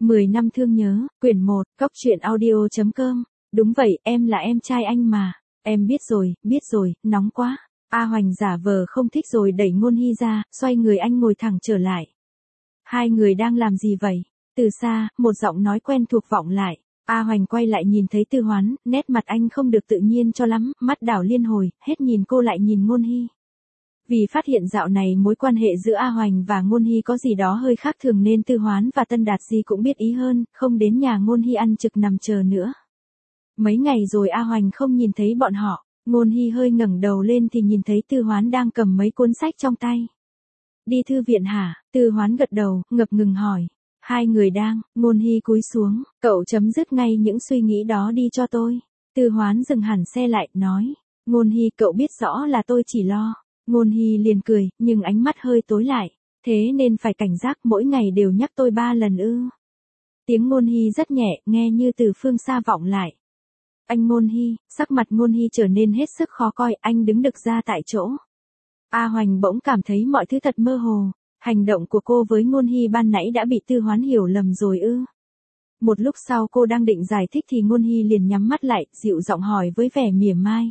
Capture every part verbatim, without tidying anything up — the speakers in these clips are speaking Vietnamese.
mười năm thương nhớ, quyển một, cóc truyện audio chấm com. Đúng vậy, em là em trai anh mà. Em biết rồi, biết rồi, nóng quá. A Hoành giả vờ không thích rồi đẩy Ngôn Hy ra, xoay người anh ngồi thẳng trở lại. Hai người đang làm gì vậy? Từ xa, một giọng nói quen thuộc vọng lại. A Hoành quay lại nhìn thấy Tư Hoán, nét mặt anh không được tự nhiên cho lắm, mắt đảo liên hồi, hết nhìn cô lại nhìn Ngôn Hy. Vì phát hiện dạo này mối quan hệ giữa A Hoành và Ngôn Hy có gì đó hơi khác thường nên Tư Hoán và Tân Đạt Di cũng biết ý hơn, không đến nhà Ngôn Hy ăn trực nằm chờ nữa. Mấy ngày rồi A Hoành không nhìn thấy bọn họ, Ngôn Hy hơi ngẩng đầu lên thì nhìn thấy Tư Hoán đang cầm mấy cuốn sách trong tay. Đi thư viện hả? Tư Hoán gật đầu, ngập ngừng hỏi. Hai người đang, Ngôn Hy cúi xuống, cậu chấm dứt ngay những suy nghĩ đó đi cho tôi. Tư Hoán dừng hẳn xe lại, nói. Ngôn Hy, cậu biết rõ là tôi chỉ lo. Ngôn Hy liền cười, nhưng ánh mắt hơi tối lại. Thế nên phải cảnh giác, mỗi ngày đều nhắc tôi ba lần ư. Tiếng Ngôn Hy rất nhẹ, nghe như từ phương xa vọng lại. Anh Ngôn Hy, sắc mặt Ngôn Hy trở nên hết sức khó coi, anh đứng đực ra tại chỗ. A Hoành bỗng cảm thấy mọi thứ thật mơ hồ. Hành động của cô với Ngôn Hy ban nãy đã bị Tư Hoán hiểu lầm rồi ư. Một lúc sau cô đang định giải thích thì Ngôn Hy liền nhắm mắt lại, dịu giọng hỏi với vẻ mỉa mai.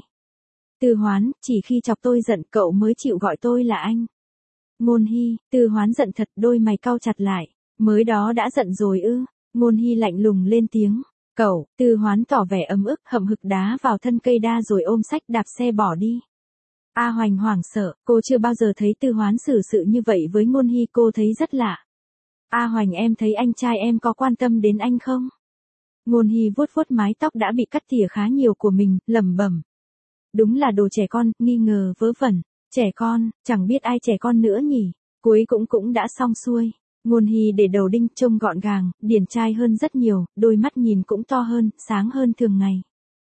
Tư Hoán, chỉ khi chọc tôi giận cậu mới chịu gọi tôi là anh. Ngôn Hy, Tư Hoán giận thật, đôi mày cau chặt lại. Mới đó đã giận rồi ư. Ngôn Hy lạnh lùng lên tiếng. Cậu, Tư Hoán tỏ vẻ ấm ức, hậm hực đá vào thân cây đa rồi ôm sách đạp xe bỏ đi. A Hoành hoảng sợ, cô chưa bao giờ thấy Tư Hoán xử sự như vậy với Ngôn Hy, cô thấy rất lạ. A Hoành, em thấy anh trai em có quan tâm đến anh không? Ngôn Hy vuốt vuốt mái tóc đã bị cắt tỉa khá nhiều của mình, lẩm bẩm. Đúng là đồ trẻ con, nghi ngờ vớ vẩn. Trẻ con, chẳng biết ai trẻ con nữa nhỉ. Cuối cũng cũng đã xong xuôi. Ngôn Hy để đầu đinh, trông gọn gàng, điển trai hơn rất nhiều, đôi mắt nhìn cũng to hơn, sáng hơn thường ngày.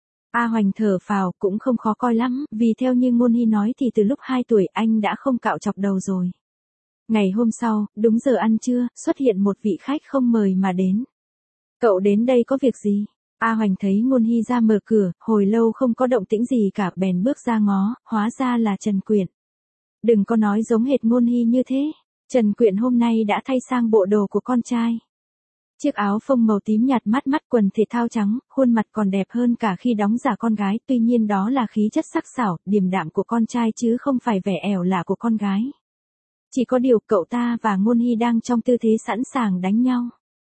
A Hoành thở phào, cũng không khó coi lắm, vì theo như Ngôn Hy nói thì từ lúc hai tuổi anh đã không cạo chọc đầu rồi. Ngày hôm sau, đúng giờ ăn trưa, xuất hiện một vị khách không mời mà đến. Cậu đến đây có việc gì? A Hoành thấy Ngôn Hy ra mở cửa, hồi lâu không có động tĩnh gì cả, bèn bước ra ngó, hóa ra là Trần Quyện. Đừng có nói giống hệt Ngôn Hy như thế. Trần Quyện hôm nay đã thay sang bộ đồ của con trai. Chiếc áo phông màu tím nhạt mắt mắt, quần thể thao trắng, khuôn mặt còn đẹp hơn cả khi đóng giả con gái, tuy nhiên đó là khí chất sắc sảo, điềm đạm của con trai chứ không phải vẻ ẻo lả của con gái. Chỉ có điều cậu ta và Ngôn Hy đang trong tư thế sẵn sàng đánh nhau.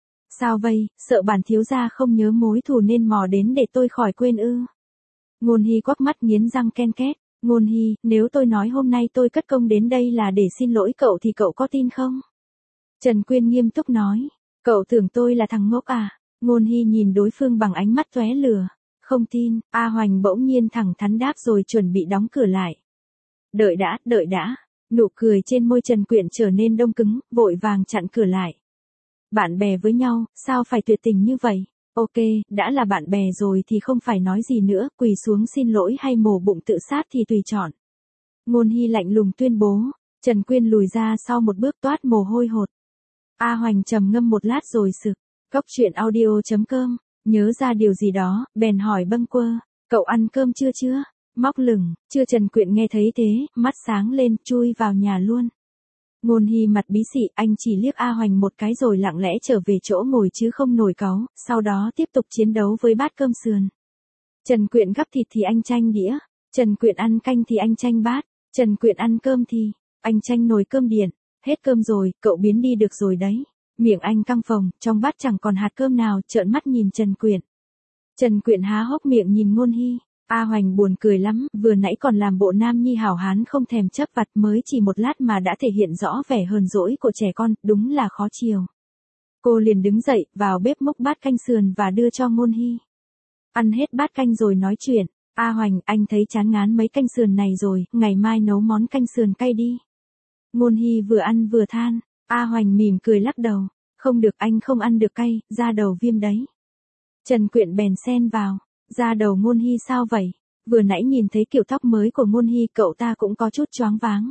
Sao vậy, sợ bản thiếu gia không nhớ mối thù nên mò đến để tôi khỏi quên ư? Ngôn Hy quắc mắt nghiến răng ken két. Ngôn Hy, nếu tôi nói hôm nay tôi cất công đến đây là để xin lỗi cậu thì cậu có tin không? Trần Quyên nghiêm túc nói. Cậu tưởng tôi là thằng ngốc à? Ngôn Hy nhìn đối phương bằng ánh mắt tóe lửa. Không tin. A Hoành bỗng nhiên thẳng thắn đáp rồi chuẩn bị đóng cửa lại. Đợi đã, đợi đã. Nụ cười trên môi Trần Quyện trở nên đông cứng, vội vàng chặn cửa lại. Bạn bè với nhau, sao phải tuyệt tình như vậy? Ok, đã là bạn bè rồi thì không phải nói gì nữa, quỳ xuống xin lỗi hay mổ bụng tự sát thì tùy chọn. Ngôn Hy lạnh lùng tuyên bố. Trần Quyên lùi ra sau một bước toát mồ hôi hột. A Hoành trầm ngâm một lát rồi sực. Cóc truyện audio chấm com. Nhớ ra điều gì đó, bèn hỏi bâng quơ. Cậu ăn cơm chưa chưa? Móc lửng, chưa. Trần Quyện nghe thấy thế, mắt sáng lên, chui vào nhà luôn. Ngôn Hy mặt bí xị, anh chỉ liếc A Hoành một cái rồi lặng lẽ trở về chỗ ngồi chứ không nổi cáu, sau đó tiếp tục chiến đấu với bát cơm sườn. Trần Quyện gắp thịt thì anh tranh đĩa, Trần Quyện ăn canh thì anh tranh bát, Trần Quyện ăn cơm thì anh tranh nồi cơm điện. Hết cơm rồi, cậu biến đi được rồi đấy. Miệng anh căng phồng, trong bát chẳng còn hạt cơm nào, trợn mắt nhìn Trần Quyện. Trần Quyện há hốc miệng nhìn Ngôn Hy. A Hoành buồn cười lắm, vừa nãy còn làm bộ nam nhi hảo hán không thèm chấp vặt, mới chỉ một lát mà đã thể hiện rõ vẻ hờn dỗi của trẻ con, đúng là khó chiều. Cô liền đứng dậy, vào bếp múc bát canh sườn và đưa cho Ngôn Hy. Ăn hết bát canh rồi nói chuyện. A Hoành, anh thấy chán ngán mấy canh sườn này rồi, ngày mai nấu món canh sườn cay đi. Ngôn Hy vừa ăn vừa than. A Hoành mỉm cười lắc đầu. Không được, anh không ăn được cay, da đầu viêm đấy. Trần Quyện bèn xen vào. Da đầu Ngôn Hy sao vậy? Vừa nãy nhìn thấy kiểu tóc mới của Ngôn Hy cậu ta cũng có chút choáng váng.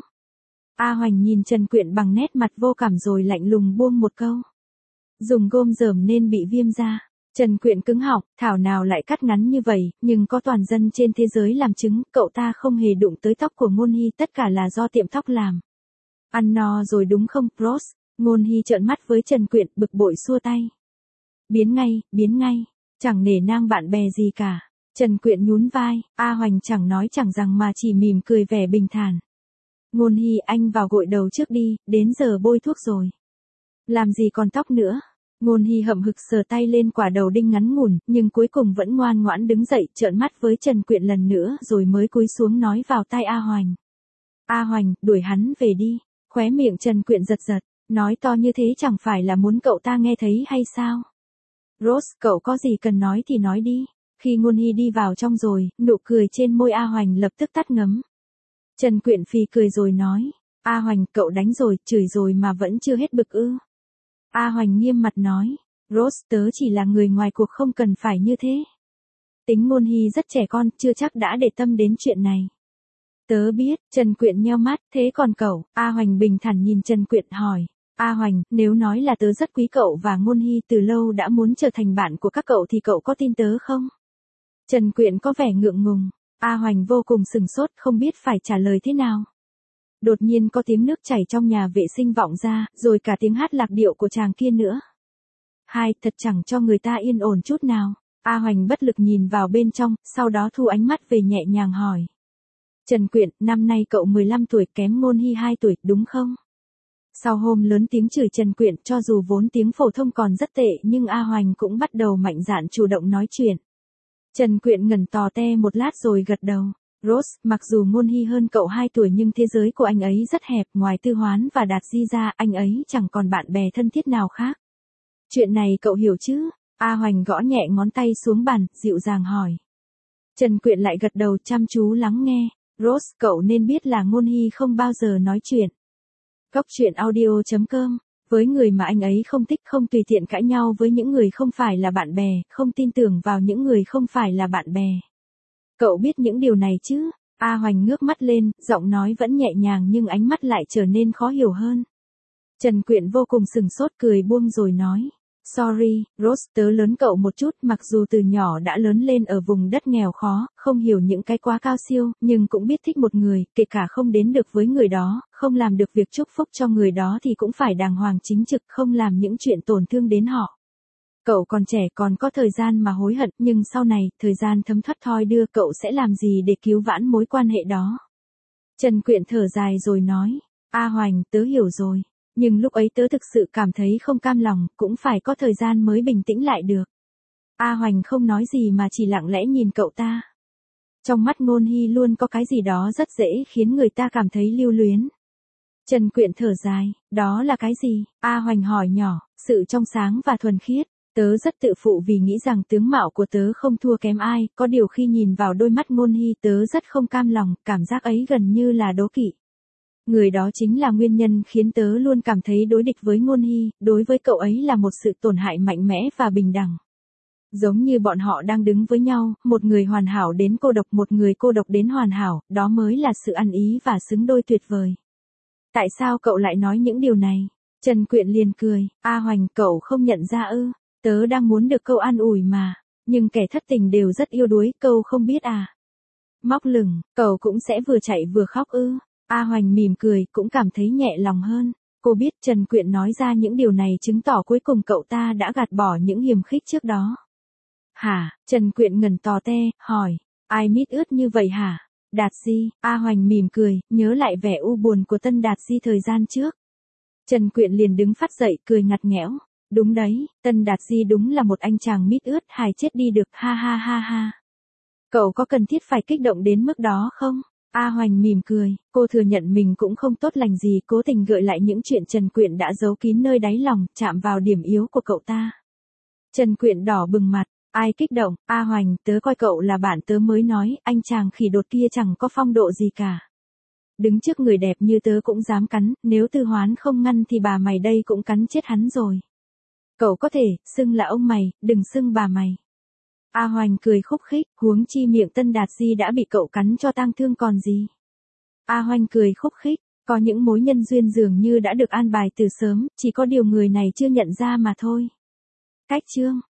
A Hoành nhìn Trần Quyện bằng nét mặt vô cảm rồi lạnh lùng buông một câu. Dùng gôm rờm nên bị viêm da. Trần Quyện cứng họng, thảo nào lại cắt ngắn như vậy, nhưng có toàn dân trên thế giới làm chứng, cậu ta không hề đụng tới tóc của Ngôn Hy, tất cả là do tiệm tóc làm. Ăn no rồi đúng không, Bros? Ngôn Hy trợn mắt với Trần Quyện, bực bội xua tay. Biến ngay, biến ngay, chẳng nể nang bạn bè gì cả. Trần Quyện nhún vai, A Hoành chẳng nói chẳng rằng mà chỉ mỉm cười vẻ bình thản. Ngôn Hy, anh vào gội đầu trước đi, đến giờ bôi thuốc rồi. Làm gì còn tóc nữa. Ngôn Hy hậm hực sờ tay lên quả đầu đinh ngắn ngủn, nhưng cuối cùng vẫn ngoan ngoãn đứng dậy, trợn mắt với Trần Quyện lần nữa rồi mới cúi xuống nói vào tai A Hoành. A Hoành, đuổi hắn về đi. Khóe miệng Trần Quyện giật giật, nói to như thế chẳng phải là muốn cậu ta nghe thấy hay sao? Rose, cậu có gì cần nói thì nói đi. Khi Ngôn Hy đi vào trong rồi, nụ cười trên môi A Hoành lập tức tắt ngấm. Trần Quyện phì cười rồi nói, A Hoành, cậu đánh rồi, chửi rồi mà vẫn chưa hết bực ư? A Hoành nghiêm mặt nói, Rose, tớ chỉ là người ngoài cuộc, không cần phải như thế. Tính Ngôn Hy rất trẻ con, chưa chắc đã để tâm đến chuyện này. Tớ biết. Trần Quyện nheo mắt, thế còn cậu? A Hoành bình thản nhìn Trần Quyện hỏi, A Hoành, nếu nói là tớ rất quý cậu và Ngôn Hy từ lâu đã muốn trở thành bạn của các cậu thì cậu có tin tớ không? Trần Quyện có vẻ ngượng ngùng. A Hoành vô cùng sừng sốt, không biết phải trả lời thế nào. Đột nhiên có tiếng nước chảy trong nhà vệ sinh vọng ra, rồi cả tiếng hát lạc điệu của chàng kia nữa. Hai, thật chẳng cho người ta yên ổn chút nào. A Hoành bất lực nhìn vào bên trong, sau đó thu ánh mắt về nhẹ nhàng hỏi. Trần Quyện, năm nay cậu mười lăm tuổi, kém Ngôn Hy hai tuổi, đúng không? Sau hôm lớn tiếng chửi Trần Quyện, cho dù vốn tiếng phổ thông còn rất tệ nhưng A Hoành cũng bắt đầu mạnh dạn chủ động nói chuyện. Trần Quyện ngẩn tò te một lát rồi gật đầu. Rose, mặc dù Ngôn Hy hơn cậu hai tuổi nhưng thế giới của anh ấy rất hẹp, ngoài Tư Hoán và Đạt Di ra, anh ấy chẳng còn bạn bè thân thiết nào khác. Chuyện này cậu hiểu chứ? A Hoành gõ nhẹ ngón tay xuống bàn, dịu dàng hỏi. Trần Quyện lại gật đầu chăm chú lắng nghe. Rose, cậu nên biết là Ngôn Hy không bao giờ nói chuyện. Cốc truyện audio chấm com. Với người mà anh ấy không thích, không tùy tiện cãi nhau với những người không phải là bạn bè, không tin tưởng vào những người không phải là bạn bè. Cậu biết những điều này chứ? A Hoành ngước mắt lên, giọng nói vẫn nhẹ nhàng nhưng ánh mắt lại trở nên khó hiểu hơn. Trần Quyện vô cùng sừng sốt, cười buông rồi nói. Sorry, Rose, tớ lớn cậu một chút, mặc dù từ nhỏ đã lớn lên ở vùng đất nghèo khó, không hiểu những cái quá cao siêu, nhưng cũng biết thích một người, kể cả không đến được với người đó, không làm được việc chúc phúc cho người đó thì cũng phải đàng hoàng chính trực, không làm những chuyện tổn thương đến họ. Cậu còn trẻ, còn có thời gian mà hối hận, nhưng sau này, thời gian thấm thoát thoi đưa, cậu sẽ làm gì để cứu vãn mối quan hệ đó? Trần Quyện thở dài rồi nói. A Hoành, tớ hiểu rồi. Nhưng lúc ấy tớ thực sự cảm thấy không cam lòng, cũng phải có thời gian mới bình tĩnh lại được. A Hoành không nói gì mà chỉ lặng lẽ nhìn cậu ta. Trong mắt Ngôn Hy luôn có cái gì đó rất dễ khiến người ta cảm thấy lưu luyến. Trần Quyện thở dài, đó là cái gì? A Hoành hỏi nhỏ, sự trong sáng và thuần khiết. Tớ rất tự phụ vì nghĩ rằng tướng mạo của tớ không thua kém ai, có điều khi nhìn vào đôi mắt Ngôn Hy tớ rất không cam lòng, cảm giác ấy gần như là đố kỵ. Người đó chính là nguyên nhân khiến tớ luôn cảm thấy đối địch với Ngôn Hy, đối với cậu ấy là một sự tổn hại mạnh mẽ và bình đẳng. Giống như bọn họ đang đứng với nhau, một người hoàn hảo đến cô độc, một người cô độc đến hoàn hảo, đó mới là sự ăn ý và xứng đôi tuyệt vời. Tại sao cậu lại nói những điều này? Trần Quyện liền cười, A Hoành, cậu không nhận ra ư? Tớ đang muốn được câu an ủi mà, nhưng kẻ thất tình đều rất yêu đuối, câu không biết à? Móc lửng, cậu cũng sẽ vừa chạy vừa khóc ư? A Hoành mỉm cười, cũng cảm thấy nhẹ lòng hơn. Cô biết Trần Quyện nói ra những điều này chứng tỏ cuối cùng cậu ta đã gạt bỏ những hiềm khích trước đó. Hả? Trần Quyện ngẩn tò te, hỏi, ai mít ướt như vậy hả? Đạt Di. A Hoành mỉm cười, nhớ lại vẻ u buồn của Tân Đạt Di thời gian trước. Trần Quyện liền đứng phát dậy, cười ngặt nghẽo. Đúng đấy, Tân Đạt Di đúng là một anh chàng mít ướt, hài chết đi được, ha ha ha ha. Cậu có cần thiết phải kích động đến mức đó không? A Hoành mỉm cười, cô thừa nhận mình cũng không tốt lành gì, cố tình gợi lại những chuyện Trần Quyện đã giấu kín nơi đáy lòng, chạm vào điểm yếu của cậu ta. Trần Quyện đỏ bừng mặt, ai kích động? A Hoành, tớ coi cậu là bạn tớ mới nói, anh chàng khỉ đột kia chẳng có phong độ gì cả. Đứng trước người đẹp như tớ cũng dám cắn, nếu Tư Hoán không ngăn thì bà mày đây cũng cắn chết hắn rồi. Cậu có thể, xưng là ông mày, đừng xưng bà mày. A Hoành cười khúc khích, huống chi miệng Tân Đạt Di đã bị cậu cắn cho tang thương còn gì. A Hoành cười khúc khích, có những mối nhân duyên dường như đã được an bài từ sớm, chỉ có điều người này chưa nhận ra mà thôi. Cách chương